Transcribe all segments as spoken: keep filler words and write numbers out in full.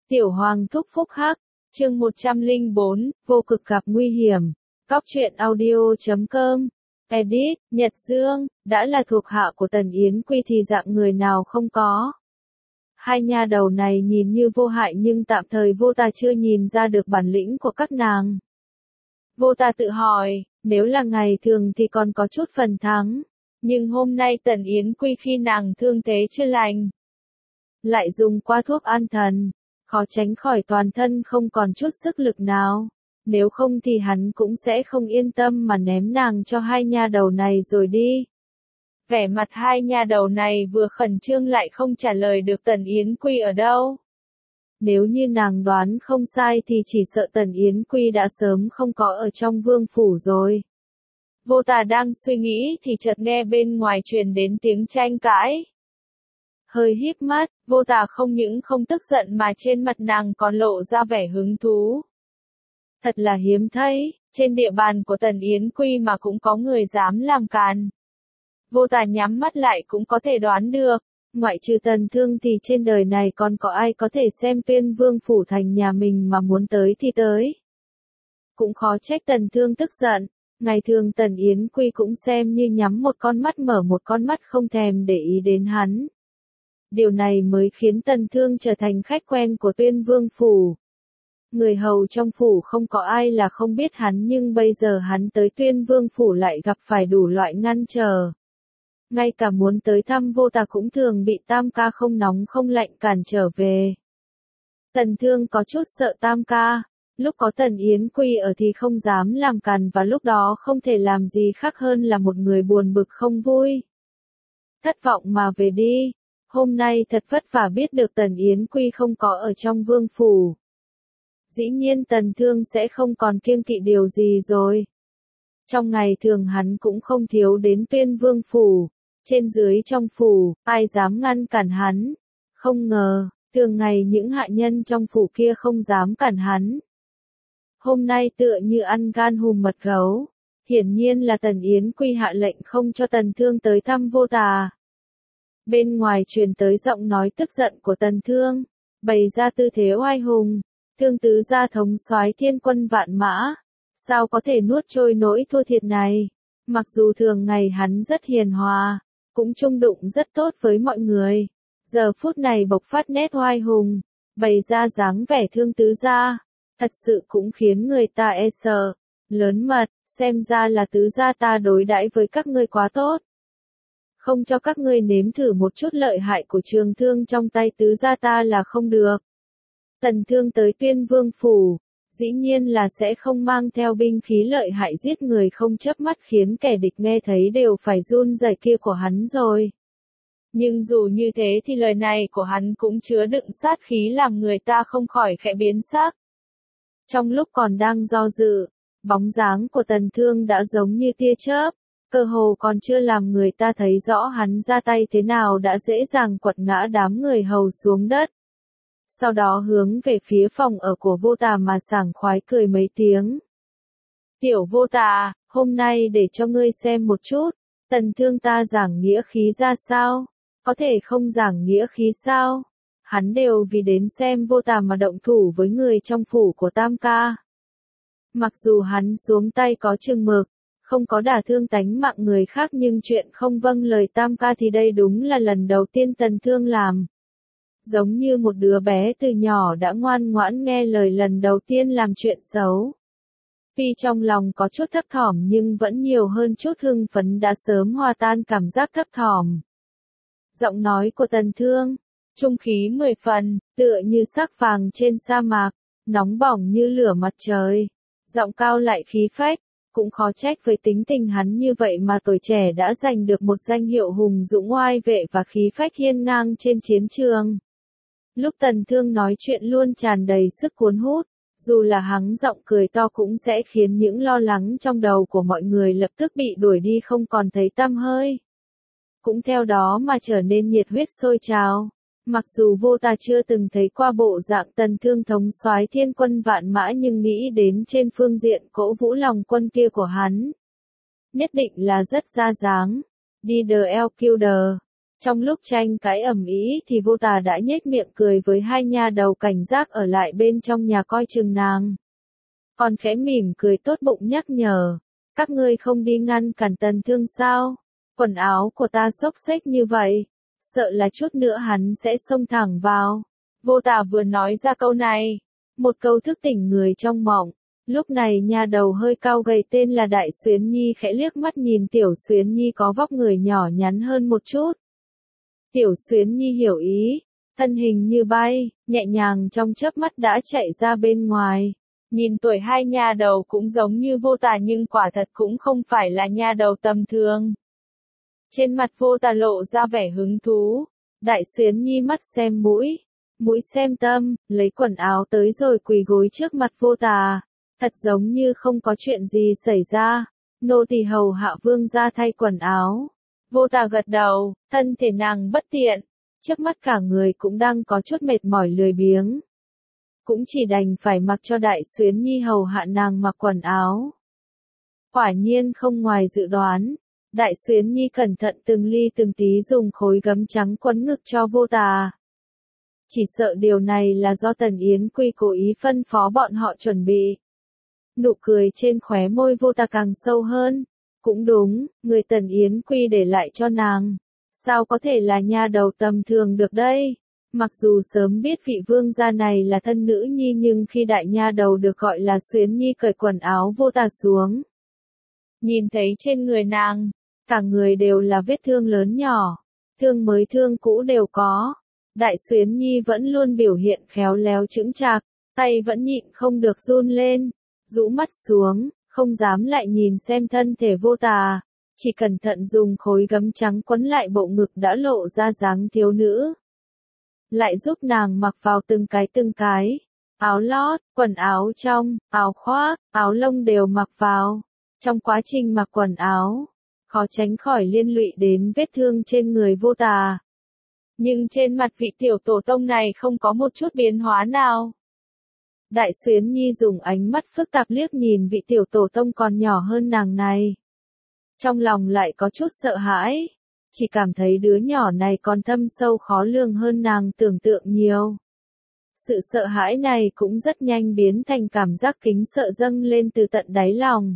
Tiểu Hoàng thúc phúc hắc, chương một trăm lẻ bốn, vô cực gặp nguy hiểm. Cóc truyện audio chấm com. Edit, Nhật Dương, đã là thuộc hạ của Tần Yến Quy thì dạng người nào không có. Hai nha đầu này nhìn như vô hại nhưng tạm thời vô ta chưa nhìn ra được bản lĩnh của các nàng. Vô ta tự hỏi, nếu là ngày thường thì còn có chút phần thắng. Nhưng hôm nay Tần Yến Quy khi nàng thương thế chưa lành, lại dùng qua thuốc an thần, khó tránh khỏi toàn thân không còn chút sức lực nào. Nếu không thì hắn cũng sẽ không yên tâm mà ném nàng cho hai nha đầu này rồi đi. Vẻ mặt hai nha đầu này vừa khẩn trương lại không trả lời được Tần Yến Quy ở đâu. Nếu như nàng đoán không sai thì chỉ sợ Tần Yến Quy đã sớm không có ở trong vương phủ rồi. Vô Tà đang suy nghĩ thì chợt nghe bên ngoài truyền đến tiếng tranh cãi. Hơi híp mắt, Vô Tà không những không tức giận mà trên mặt nàng còn lộ ra vẻ hứng thú. Thật là hiếm thấy, trên địa bàn của Tần Yến Quy mà cũng có người dám làm càn. Vô Tà nhắm mắt lại cũng có thể đoán được, ngoại trừ Tần Thương thì trên đời này còn có ai có thể xem Tuyên Vương phủ thành nhà mình mà muốn tới thì tới. Cũng khó trách Tần Thương tức giận, ngày thường Tần Yến Quy cũng xem như nhắm một con mắt mở một con mắt không thèm để ý đến hắn. Điều này mới khiến Tần Thương trở thành khách quen của Tuyên Vương phủ. Người hầu trong phủ không có ai là không biết hắn nhưng bây giờ hắn tới Tuyên Vương phủ lại gặp phải đủ loại ngăn trở. Ngay cả muốn tới thăm Vô Tà cũng thường bị Tam ca không nóng không lạnh cản trở về. Tần Thương có chút sợ Tam ca, lúc có Tần Yến Quy ở thì không dám làm càn và lúc đó không thể làm gì khác hơn là một người buồn bực không vui. Thất vọng mà về đi, hôm nay thật vất vả biết được Tần Yến Quy không có ở trong vương phủ. Dĩ nhiên Tần Thương sẽ không còn kiêng kỵ điều gì rồi. Trong ngày thường hắn cũng không thiếu đến Tuyên Vương phủ, trên dưới trong phủ, ai dám ngăn cản hắn. Không ngờ, thường ngày những hạ nhân trong phủ kia không dám cản hắn. Hôm nay tựa như ăn gan hùm mật gấu, hiển nhiên là Tần Yến Quy hạ lệnh không cho Tần Thương tới thăm Vô Tà. Bên ngoài truyền tới giọng nói tức giận của Tần Thương, bày ra tư thế oai hùng. Thương tứ gia thống soái thiên quân vạn mã, sao có thể nuốt trôi nỗi thua thiệt này? Mặc dù thường ngày hắn rất hiền hòa, cũng chung đụng rất tốt với mọi người, giờ phút này bộc phát nét oai hùng, bày ra dáng vẻ thương tứ gia, thật sự cũng khiến người ta e sợ. Lớn mật, xem ra là tứ gia ta đối đãi với các ngươi quá tốt. Không cho các ngươi nếm thử một chút lợi hại của trường thương trong tay tứ gia ta là không được. Tần Thương tới Tuyên Vương phủ, dĩ nhiên là sẽ không mang theo binh khí lợi hại giết người không chớp mắt khiến kẻ địch nghe thấy đều phải run rẩy kia của hắn rồi. Nhưng dù như thế thì lời này của hắn cũng chứa đựng sát khí làm người ta không khỏi khẽ biến sắc. Trong lúc còn đang do dự, bóng dáng của Tần Thương đã giống như tia chớp, cơ hồ còn chưa làm người ta thấy rõ hắn ra tay thế nào đã dễ dàng quật ngã đám người hầu xuống đất. Sau đó hướng về phía phòng ở của Vô Tà mà sảng khoái cười mấy tiếng. Tiểu Vô Tà, hôm nay để cho ngươi xem một chút, Tần Thương ta giảng nghĩa khí ra sao, có thể không giảng nghĩa khí sao, hắn đều vì đến xem Vô Tà mà động thủ với người trong phủ của Tam ca. Mặc dù hắn xuống tay có chừng mực, không có đả thương tánh mạng người khác nhưng chuyện không vâng lời Tam ca thì đây đúng là lần đầu tiên Tần Thương làm. Giống như một đứa bé từ nhỏ đã ngoan ngoãn nghe lời lần đầu tiên làm chuyện xấu. Tuy trong lòng có chút thấp thỏm nhưng vẫn nhiều hơn chút hưng phấn đã sớm hòa tan cảm giác thấp thỏm. Giọng nói của Tần Thương, trung khí mười phần, tựa như sắc vàng trên sa mạc, nóng bỏng như lửa mặt trời. Giọng cao lại khí phách, cũng khó trách với tính tình hắn như vậy mà tuổi trẻ đã giành được một danh hiệu hùng dũng oai vệ và khí phách hiên ngang trên chiến trường. Lúc Tần Thương nói chuyện luôn tràn đầy sức cuốn hút, dù là hắn giọng cười to cũng sẽ khiến những lo lắng trong đầu của mọi người lập tức bị đuổi đi không còn thấy tăm hơi. Cũng theo đó mà trở nên nhiệt huyết sôi trào. Mặc dù Vô Tà chưa từng thấy qua bộ dạng Tần Thương thống soái thiên quân vạn mã nhưng nghĩ đến trên phương diện cổ vũ lòng quân kia của hắn. Nhất định là rất ra dáng. Đi đờ eo kiêu đờ. Trong lúc tranh cãi ầm ĩ thì Vô Tà đã nhếch miệng cười với hai nha đầu cảnh giác ở lại bên trong nhà coi chừng nàng. Còn khẽ mỉm cười tốt bụng nhắc nhở, các ngươi không đi ngăn cản Tần Thương sao? Quần áo của ta xốc xếch như vậy, sợ là chút nữa hắn sẽ xông thẳng vào. Vô Tà vừa nói ra câu này, một câu thức tỉnh người trong mộng. Lúc này nha đầu hơi cao gầy tên là Đại Xuyến Nhi khẽ liếc mắt nhìn Tiểu Xuyến Nhi có vóc người nhỏ nhắn hơn một chút. Tiểu Xuyến Nhi hiểu ý, thân hình như bay, nhẹ nhàng trong chớp mắt đã chạy ra bên ngoài. Nhìn tuổi hai nha đầu cũng giống như Vô Tà nhưng quả thật cũng không phải là nha đầu tầm thường. Trên mặt Vô Tà lộ ra vẻ hứng thú, Đại Xuyến Nhi mắt xem mũi, mũi xem tâm, lấy quần áo tới rồi quỳ gối trước mặt Vô Tà, thật giống như không có chuyện gì xảy ra. Nô tỳ hầu hạ vương gia thay quần áo. Vô Tà gật đầu, thân thể nàng bất tiện, trước mắt cả người cũng đang có chút mệt mỏi lười biếng. Cũng chỉ đành phải mặc cho Đại Xuyến Nhi hầu hạ nàng mặc quần áo. Quả nhiên không ngoài dự đoán, Đại Xuyến Nhi cẩn thận từng ly từng tí dùng khối gấm trắng quấn ngực cho Vô Tà. Chỉ sợ điều này là do Tần Yến Quy cố ý phân phó bọn họ chuẩn bị. Nụ cười trên khóe môi Vô Tà càng sâu hơn. Cũng đúng, người Tần Yến Quy để lại cho nàng. Sao có thể là nha đầu tầm thường được đây? Mặc dù sớm biết vị vương gia này là thân nữ nhi nhưng khi đại nha đầu được gọi là Xuyến Nhi cởi quần áo Vô Tà xuống. Nhìn thấy trên người nàng, cả người đều là vết thương lớn nhỏ, thương mới thương cũ đều có. Đại Xuyến Nhi vẫn luôn biểu hiện khéo léo chững chạc, tay vẫn nhịn không được run lên, rũ mắt xuống, không dám lại nhìn xem thân thể Vô Tà, chỉ cẩn thận dùng khối gấm trắng quấn lại bộ ngực đã lộ ra dáng thiếu nữ. Lại giúp nàng mặc vào từng cái từng cái, áo lót, quần áo trong, áo khoác, áo lông đều mặc vào. Trong quá trình mặc quần áo, khó tránh khỏi liên lụy đến vết thương trên người Vô Tà. Nhưng trên mặt vị tiểu tổ tông này không có một chút biến hóa nào. Đại Xuyến Nhi dùng ánh mắt phức tạp liếc nhìn vị tiểu tổ tông còn nhỏ hơn nàng này. Trong lòng lại có chút sợ hãi, chỉ cảm thấy đứa nhỏ này còn thâm sâu khó lường hơn nàng tưởng tượng nhiều. Sự sợ hãi này cũng rất nhanh biến thành cảm giác kính sợ dâng lên từ tận đáy lòng.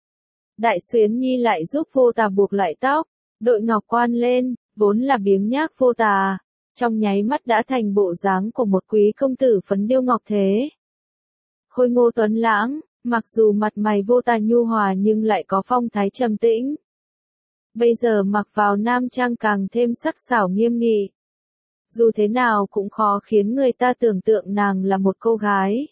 Đại Xuyến Nhi lại giúp Vô Tà buộc lại tóc, đội ngọc quan lên, vốn là biếng nhác Vô Tà, trong nháy mắt đã thành bộ dáng của một quý công tử phấn điêu ngọc thế. Khôi ngô tuấn lãng, mặc dù mặt mày Vô Tà nhu hòa nhưng lại có phong thái trầm tĩnh. Bây giờ mặc vào nam trang càng thêm sắc sảo nghiêm nghị. Dù thế nào cũng khó khiến người ta tưởng tượng nàng là một cô gái.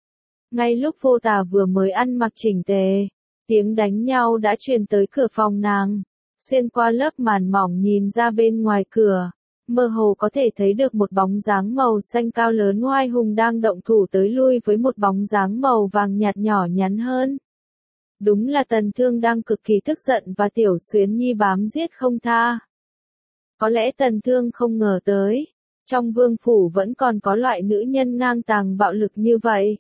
Ngay lúc Vô Tà vừa mới ăn mặc chỉnh tề, tiếng đánh nhau đã truyền tới cửa phòng nàng. Xuyên qua lớp màn mỏng nhìn ra bên ngoài cửa, mơ hồ có thể thấy được một bóng dáng màu xanh cao lớn oai hùng đang động thủ tới lui với một bóng dáng màu vàng nhạt nhỏ nhắn hơn. Đúng là Tần Thương đang cực kỳ tức giận và Tiểu Xuyến Nhi bám giết không tha. Có lẽ Tần Thương không ngờ tới, trong vương phủ vẫn còn có loại nữ nhân ngang tàng bạo lực như vậy.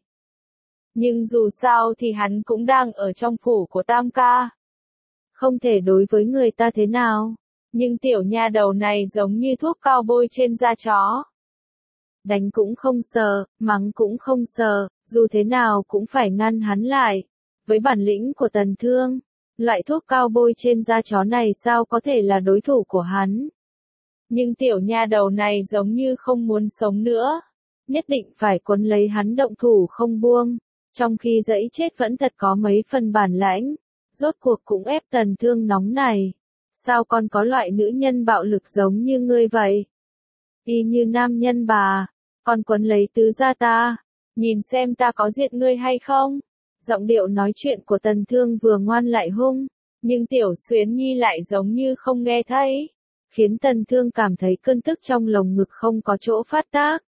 Nhưng dù sao thì hắn cũng đang ở trong phủ của Tam ca. Không thể đối với người ta thế nào, nhưng tiểu nha đầu này giống như thuốc cao bôi trên da chó. Đánh cũng không sợ, mắng cũng không sợ, dù thế nào cũng phải ngăn hắn lại. Với bản lĩnh của Tần Thương, loại thuốc cao bôi trên da chó này sao có thể là đối thủ của hắn. Nhưng tiểu nha đầu này giống như không muốn sống nữa, nhất định phải quấn lấy hắn động thủ không buông, trong khi dẫy chết vẫn thật có mấy phần bản lãnh. Rốt cuộc cũng ép Tần Thương nóng này. Sao con có loại nữ nhân bạo lực giống như ngươi vậy? Y như nam nhân bà, con quấn lấy tứ gia ta, nhìn xem ta có diệt ngươi hay không? Giọng điệu nói chuyện của Tần Thương vừa ngoan lại hung, nhưng Tiểu Xuyến Nhi lại giống như không nghe thấy, khiến Tần Thương cảm thấy cơn tức trong lồng ngực không có chỗ phát tác.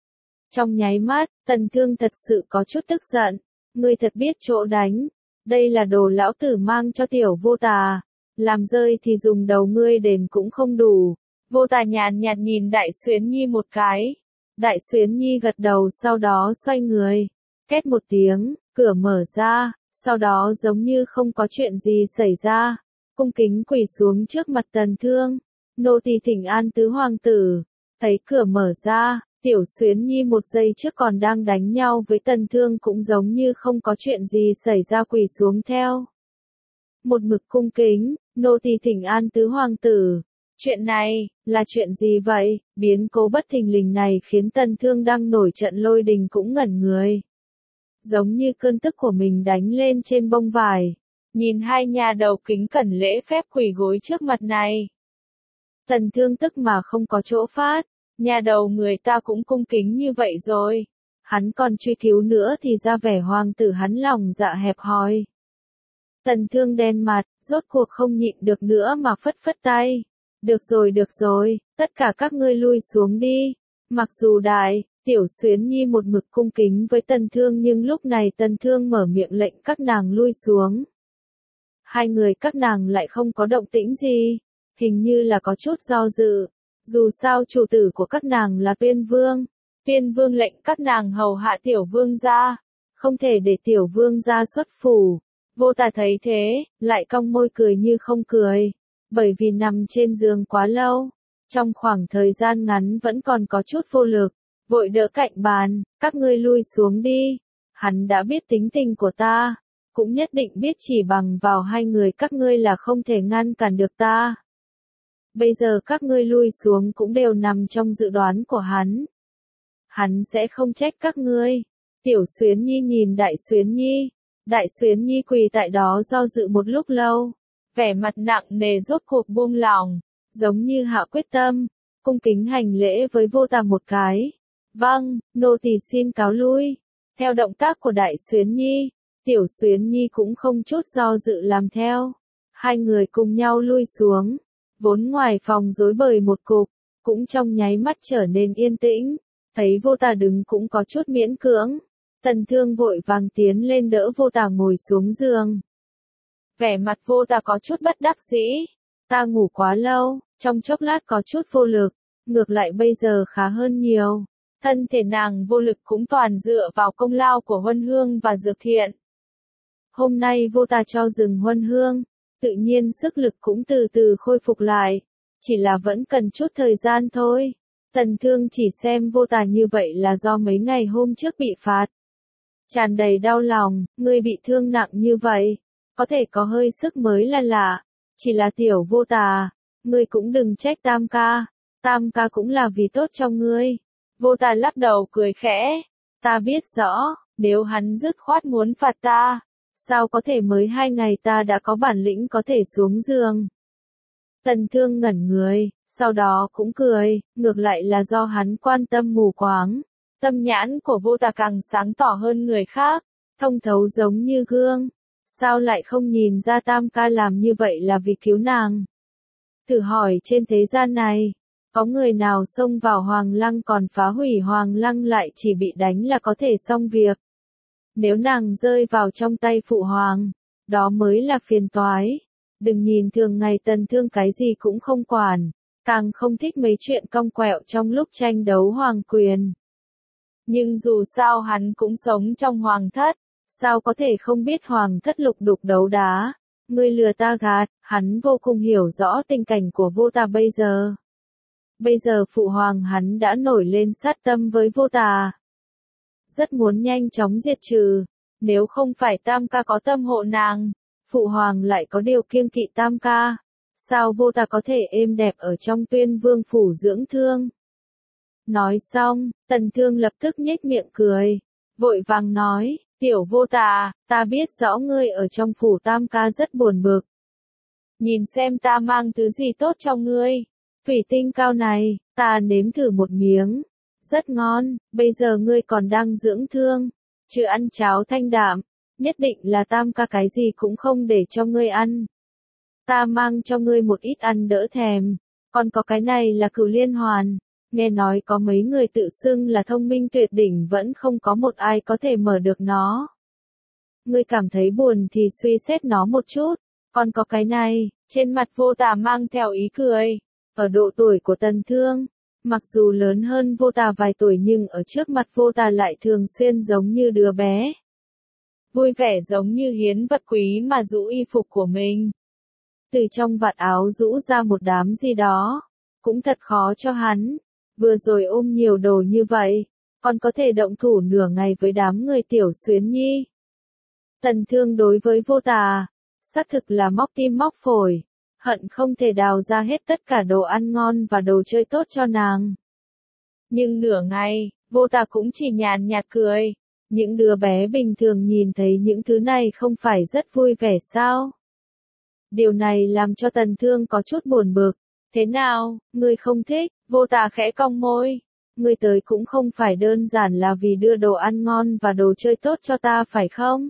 Trong nháy mắt, Tần Thương thật sự có chút tức giận, ngươi thật biết chỗ đánh. Đây là đồ lão tử mang cho tiểu Vô Tà, làm rơi thì dùng đầu ngươi đền cũng không đủ. Vô Tà nhàn nhạt nhìn Đại Xuyến Nhi một cái. Đại Xuyến Nhi gật đầu sau đó xoay người. Két một tiếng, cửa mở ra, sau đó giống như không có chuyện gì xảy ra. Cung kính quỳ xuống trước mặt Tần Thương. nô tỳ thỉnh an tứ hoàng tử. Thấy cửa mở ra, Tiểu Xuyến Nhi một giây trước còn đang đánh nhau với Tần Thương cũng giống như không có chuyện gì xảy ra quỳ xuống theo. Một mực cung kính, nô tỳ thỉnh an tứ hoàng tử. Chuyện này, là chuyện gì vậy? Biến cố bất thình lình này khiến Tần Thương đang nổi trận lôi đình cũng ngẩn người. Giống như cơn tức của mình đánh lên trên bông vải. Nhìn hai nhà đầu kính cẩn lễ phép quỳ gối trước mặt này. Tần Thương tức mà không có chỗ phát. Nhà đầu người ta cũng cung kính như vậy rồi. Hắn còn truy cứu nữa thì ra vẻ hoàng tử hắn lòng dạ hẹp hòi. Tần Thương đen mặt, rốt cuộc không nhịn được nữa mà phất phất tay. Được rồi được rồi, tất cả các ngươi lui xuống đi. Mặc dù đại, Tiểu Xuyến Nhi một mực cung kính với Tần Thương nhưng lúc này Tần Thương mở miệng lệnh các nàng lui xuống. Hai người các nàng lại không có động tĩnh gì, hình như là có chút do dự. Dù sao chủ tử của các nàng là Tuyên Vương. Tuyên Vương lệnh các nàng hầu hạ Tiểu Vương gia, không thể để Tiểu Vương gia xuất phủ. Vô Tà thấy thế, lại cong môi cười như không cười. Bởi vì nằm trên giường quá lâu, trong khoảng thời gian ngắn vẫn còn có chút vô lực, vội đỡ cạnh bàn, các ngươi lui xuống đi. Hắn đã biết tính tình của ta, cũng nhất định biết chỉ bằng vào hai người các ngươi là không thể ngăn cản được ta. Bây giờ các ngươi lui xuống cũng đều nằm trong dự đoán của hắn. Hắn sẽ không trách các ngươi. Tiểu Xuyến Nhi nhìn Đại Xuyến Nhi. Đại Xuyến Nhi quỳ tại đó do dự một lúc lâu. Vẻ mặt nặng nề rốt cuộc buông lỏng. Giống như hạ quyết tâm. Cung kính hành lễ với Vô Tà một cái. Vâng, nô tỳ xin cáo lui. Theo động tác của Đại Xuyến Nhi, Tiểu Xuyến Nhi cũng không chút do dự làm theo. Hai người cùng nhau lui xuống. Vốn ngoài phòng rối bời một cục, cũng trong nháy mắt trở nên yên tĩnh. Thấy Vô Tà đứng cũng có chút miễn cưỡng. Tần Thương vội vàng tiến lên đỡ Vô Tà ngồi xuống giường. Vẻ mặt Vô Tà có chút bất đắc dĩ. Ta ngủ quá lâu, trong chốc lát có chút vô lực. Ngược lại bây giờ khá hơn nhiều. Thân thể nàng vô lực cũng toàn dựa vào công lao của Huân Hương và Dược Thiện. Hôm nay Vô Tà cho dừng Huân Hương. Tự nhiên sức lực cũng từ từ khôi phục lại. Chỉ là vẫn cần chút thời gian thôi. Tần Thương chỉ xem Vô Tà như vậy là do mấy ngày hôm trước bị phạt. Tràn đầy đau lòng, ngươi bị thương nặng như vậy. Có thể có hơi sức mới là lạ. Chỉ là Tiểu Vô Tà. Ngươi cũng đừng trách Tam ca. Tam ca cũng là vì tốt cho ngươi. Vô Tà lắc đầu cười khẽ. Ta biết rõ, nếu hắn dứt khoát muốn phạt ta. Sao có thể mới hai ngày ta đã có bản lĩnh có thể xuống giường. Tần Thương ngẩn người, sau đó cũng cười, ngược lại là do hắn quan tâm mù quáng. Tâm nhãn của Vô Tà càng sáng tỏ hơn người khác, thông thấu giống như gương. Sao lại không nhìn ra Tam ca làm như vậy là vì cứu nàng? Thử hỏi trên thế gian này, có người nào xông vào Hoàng Lăng còn phá hủy Hoàng Lăng lại chỉ bị đánh là có thể xong việc? Nếu nàng rơi vào trong tay phụ hoàng, đó mới là phiền toái. Đừng nhìn thường ngày Tần Thương cái gì cũng không quản, càng không thích mấy chuyện cong quẹo trong lúc tranh đấu hoàng quyền. Nhưng dù sao hắn cũng sống trong hoàng thất, sao có thể không biết hoàng thất lục đục đấu đá. Ngươi lừa ta gạt, hắn vô cùng hiểu rõ tình cảnh của Vô Tà bây giờ. Bây giờ phụ hoàng hắn đã nổi lên sát tâm với Vô Tà. Rất muốn nhanh chóng diệt trừ. Nếu không phải Tam ca có tâm hộ nàng, phụ hoàng lại có điều kiêng kỵ Tam ca. Sao Vô Tà có thể êm đẹp ở trong Tuyên Vương phủ dưỡng thương? Nói xong, Tần Thương lập tức nhếch miệng cười. Vội vàng nói, Tiểu Vô Tà, ta biết rõ ngươi ở trong phủ Tam ca rất buồn bực. Nhìn xem ta mang thứ gì tốt cho ngươi. Thủy tinh cao này, ta nếm thử một miếng. Rất ngon, bây giờ ngươi còn đang dưỡng thương. Chứ ăn cháo thanh đạm, nhất định là Tam ca cái gì cũng không để cho ngươi ăn. Ta mang cho ngươi một ít ăn đỡ thèm. Còn có cái này là Cửu Liên Hoàn. Nghe nói có mấy người tự xưng là thông minh tuyệt đỉnh vẫn không có một ai có thể mở được nó. Ngươi cảm thấy buồn thì suy xét nó một chút. Còn có cái này, trên mặt Vô Tà mang theo ý cười. Ở độ tuổi của Tần Thương, mặc dù lớn hơn Vô Tà vài tuổi nhưng ở trước mặt Vô Tà lại thường xuyên giống như đứa bé. Vui vẻ giống như hiến vật quý mà giữ y phục của mình. từ trong vạt áo rũ ra một đám gì đó. Cũng thật khó cho hắn. Vừa rồi ôm nhiều đồ như vậy, còn có thể động thủ nửa ngày với đám người Tiểu Xuyến Nhi. Tần Thương đối với Vô Tà, xác thực là móc tim móc phổi, hận không thể đào ra hết tất cả đồ ăn ngon và đồ chơi tốt cho nàng. Nhưng nửa ngày, Vô Tà cũng chỉ nhàn nhạt cười. Những đứa bé bình thường nhìn thấy những thứ này không phải rất vui vẻ sao? Điều này làm cho Tần Thương có chút buồn bực. Thế nào, ngươi không thích? Vô Tà khẽ cong môi. Ngươi tới cũng không phải đơn giản là vì đưa đồ ăn ngon và đồ chơi tốt cho ta phải không?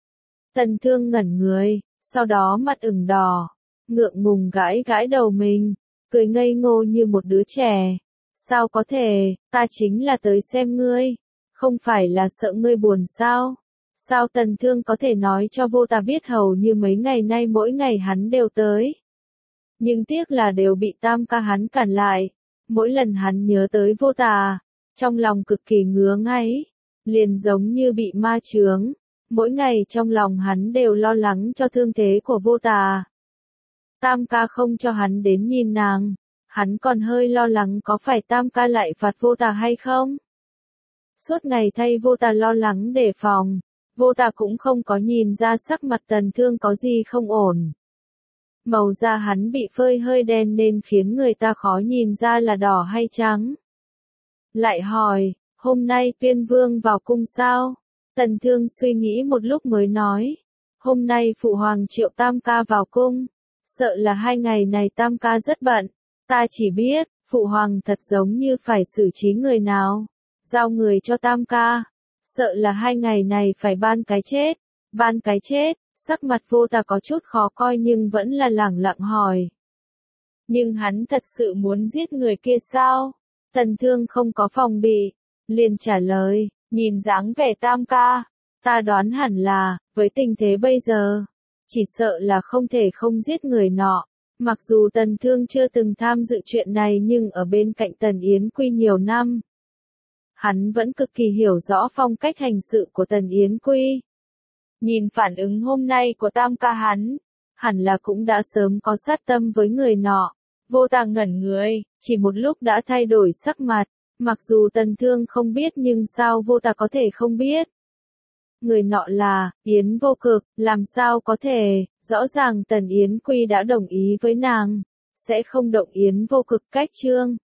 Tần Thương ngẩn người, sau đó mặt ửng đỏ, ngượng ngùng gãi gãi đầu mình, cười ngây ngô như một đứa trẻ. Sao có thể, ta chính là tới xem ngươi, không phải là sợ ngươi buồn sao? Sao Tần Thương có thể nói cho Vô Tà biết hầu như mấy ngày nay mỗi ngày hắn đều tới. Nhưng tiếc là đều bị Tam ca hắn cản lại. Mỗi lần hắn nhớ tới Vô Tà, trong lòng cực kỳ ngứa ngáy, liền giống như bị ma chướng. Mỗi ngày trong lòng hắn đều lo lắng cho thương thế của Vô Tà. Tam ca không cho hắn đến nhìn nàng, hắn còn hơi lo lắng có phải Tam ca lại phạt Vô Tà hay không. Suốt ngày thay Vô Tà lo lắng đề phòng, Vô Tà cũng không có nhìn ra sắc mặt Tần Thương có gì không ổn. Màu da hắn bị phơi hơi đen nên khiến người ta khó nhìn ra là đỏ hay trắng. Lại hỏi, hôm nay Tuyên Vương vào cung sao? Tần Thương suy nghĩ một lúc mới nói, hôm nay Phụ Hoàng triệu Tam ca vào cung, sợ là hai ngày này Tam ca rất bận, ta chỉ biết, Phụ Hoàng thật giống như phải xử trí người nào, giao người cho Tam ca, sợ là hai ngày này phải ban cái chết, ban cái chết. Sắc mặt Vô Tà có chút khó coi nhưng vẫn là lẳng lặng hỏi. Nhưng hắn thật sự muốn giết người kia sao? Tần Thương không có phòng bị, liền trả lời, nhìn dáng vẻ Tam ca, ta đoán hẳn là, với tình thế bây giờ, chỉ sợ là không thể không giết người nọ. Mặc dù Tần Thương chưa từng tham dự chuyện này nhưng ở bên cạnh Tần Yến Quy nhiều năm, hắn vẫn cực kỳ hiểu rõ phong cách hành sự của Tần Yến Quy. Nhìn phản ứng hôm nay của Tam ca hắn, hẳn là cũng đã sớm có sát tâm với người nọ. Vô Tà ngẩn người, chỉ một lúc đã thay đổi sắc mặt, mặc dù Tần Thương không biết nhưng sao Vô Tà có thể không biết. Người nọ là, Yến Vô Cực, làm sao có thể, rõ ràng Tần Yến Quy đã đồng ý với nàng, sẽ không động Yến Vô Cực cách trương.